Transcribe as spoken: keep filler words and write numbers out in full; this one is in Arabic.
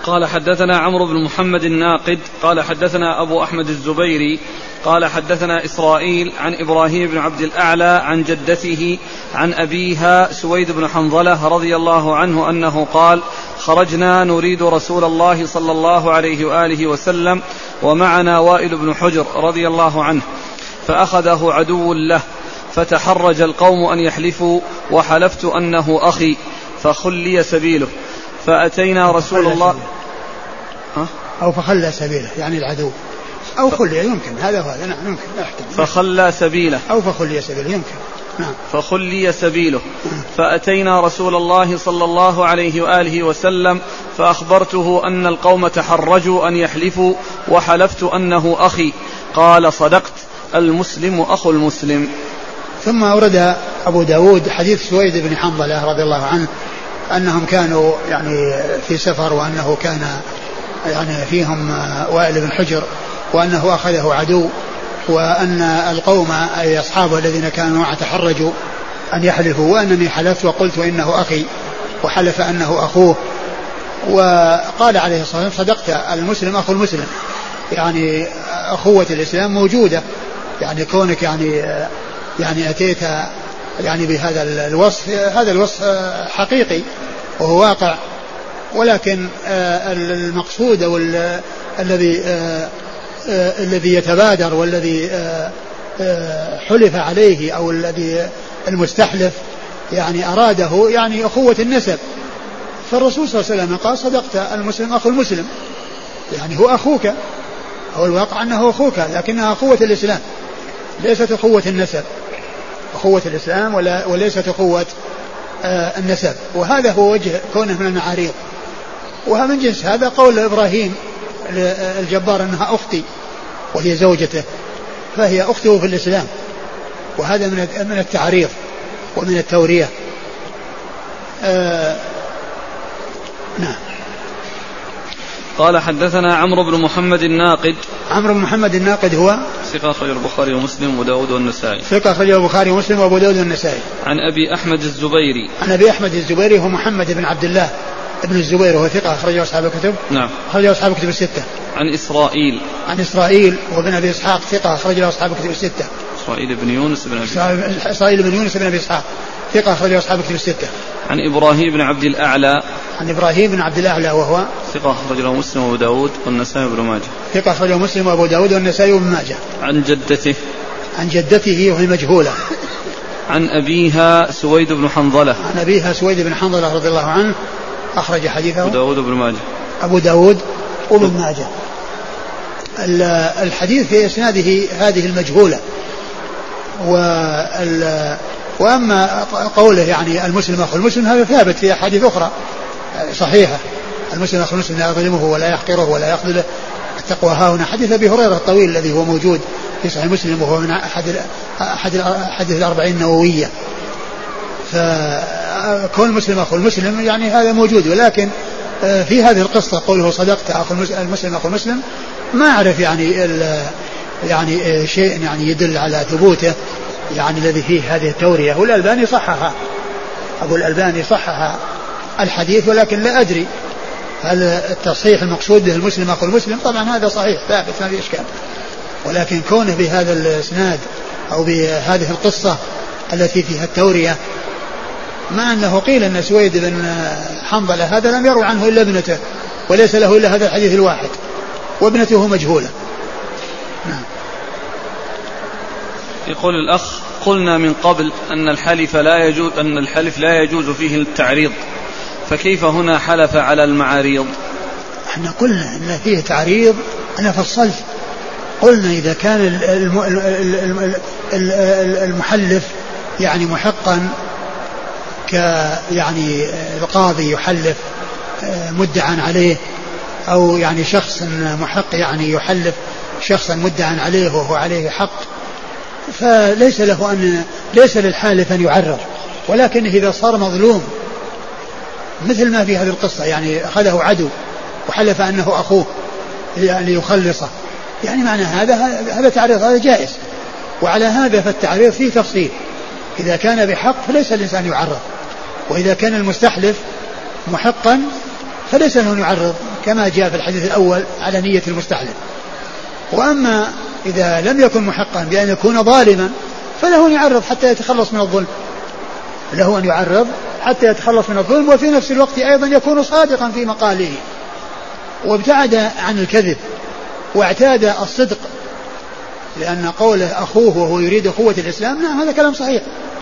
قال حدثنا عمرو بن محمد الناقد قال حدثنا أبو أحمد الزبيري قال حدثنا إسرائيل عن إبراهيم بن عبد الأعلى عن جدته عن أبيها سويد بن حنظلة رضي الله عنه أنه قال خرجنا نريد رسول الله صلى الله عليه وآله وسلم ومعنا وائل بن حجر رضي الله عنه فأخذه عدو له فتحرج القوم أن يحلفوا وحلفت أنه أخي فخلي سبيله فأتينا رسول الله ها؟ أو فخلى سبيله يعني العدو أو خلي يمكن هذا هذا نعم يمكن فخلى سبيله أو فخلي سبيله يمكن نعم فخلي سبيله فأتينا رسول الله صلى الله عليه وآله وسلم فأخبرته أن القوم تحرجوا أن يحلفوا وحلفت أنه أخي قال صدقت المسلم أخو المسلم. ثم أورد أبو داود حديث سويد بن حنظلة رضي الله عنه أنهم كانوا يعني في سفر وأنه كان يعني فيهم وائل بن حجر وأنه أخذه عدو وأن القوم أي أصحابه الذين كانوا معه تحرجوا أن يحلفوا وأنني حلفت وقلت إنه أخي وحلف أنه أخوه وقال عليه الصلاة والسلام صدقت المسلم أخو المسلم يعني أخوة الإسلام موجودة يعني كونك يعني يعني أتيت يعني بهذا الوصف هذا الوصف حقيقي وهو واقع ولكن المقصود والذي الذي يتبادر والذي حلف عليه أو الذي المستحلف يعني أراده يعني أخوة النسب فالرسول صلى الله عليه وسلم قال صدقت المسلم أخو المسلم يعني هو أخوك هو الواقع أنه أخوك لكنها أخوة الإسلام ليست أخوة النسب أخوة الإسلام ولا وليست أخوة آه النسب وهذا هو وجه كونه من المعاريض وها من جنس هذا قول إبراهيم الجبار أنها أختي وهي زوجته فهي أخته في الإسلام وهذا من من التعريض ومن التورية آه نعم. قال حدثنا عمرو بن محمد الناقد عمرو بن محمد الناقد هو ثقة أخرجه البخاري ومسلم وداود والنسائي ثقة أخرجه البخاري ومسلم وأبو داود والنسائي عن أبي أحمد الزبيري عن أبي أحمد الزبيري هو محمد بن عبد الله ابن الزبير وهو ثقة أخرجه أصحاب الكتب نعم أخرجه أصحاب الكتب الستة عن إسرائيل عن إسرائيل وابن أبي إسحاق ثقة أخرجه أصحاب الكتب الستة إسرائيل بن يونس بن أبي إسرائيل بن يونس بن أبي إسحاق ثقة أخرجه أصحاب الكتب الستة عن إبراهيم بن عبد الأعلى عن إبراهيم بن عبد الأعلى وهو ثقة أخرجه مسلم وأبو داود والنسائي وابن ماجه ثقة أخرجه مسلم وأبو داود والنسائي وابن ماجه عن جدته عن جدته وهي مجهولة عن أبيها سويد بن حنظلة عن أبيها سويد بن حنظلة رضي الله عنه أخرج حديثه أبو داود وابن ماجه أبو داود وابن ماجه. الحديث في إسناده هذه المجهولة وأما قوله يعني المسلم أخو المسلم هذا ثابت في أحاديث أخرى صحيحة المسلم أخو المسلم لا يظلمه ولا يحقره ولا يخذله التقوى هاهنا حديث أبي هريرة الطويل الذي هو موجود في صحيح مسلم وهو من أحد أحد الحديث الأربعين النووية فكون المسلم أخو المسلم يعني هذا موجود ولكن في هذه القصة قوله صدقت أخو المسلم أخو المسلم ما أعرف يعني يعني شيء يعني يدل على ثبوته يعني الذي فيه هذه التورية والألباني صحها أبو الألباني صحها الحديث ولكن لا أدري هل التصحيح المقصود به المسلم أخو المسلم طبعا هذا صحيح ثابت ما في إشكال ولكن كونه بهذا الإسناد أو بهذه القصة التي فيها التورية مع أنه قيل أن سويد بن حنظلة هذا لم يروي عنه إلا ابنته وليس له إلا هذا الحديث الواحد وابنته مجهولة. نعم. يقول الأخ قلنا من قبل أن الحلف لا يجوز أن الحلف لا يجوز فيه التعريض فكيف هنا حلف على المعاريض؟ احنا قلنا ان فيه تعريض انا فصلت قلنا اذا كان المحلف يعني محقا ك يعني القاضي يحلف مدعا عليه او يعني شخص محق يعني يحلف شخصا مدعا عليه وهو عليه حق فليس له أن ليس للحالف أن يعرر ولكن إذا صار مظلوم مثل ما في هذه القصة يعني أخذه عدو وحلف أنه أخوه يعني يخلصه يعني معنى هذا هذا تعريض هذا جائز وعلى هذا فالتعريض فيه تفصيل إذا كان بحق فليس الإنسان يعرض وإذا كان المستحلف محقا فليس له أن يعرض كما جاء في الحديث الأول على نية المستحلف. وأما إذا لم يكن محقا بأن يكون ظالما فله أن يعرض حتى يتخلص من الظلم، له أن يعرض حتى يتخلص من الظلم، وفي نفس الوقت أيضا يكون صادقا في مقاله وابتعد عن الكذب واعتاد الصدق، لأن قوله أخوه وهو يريد أخوة الإسلام نعم هذا كلام صحيح،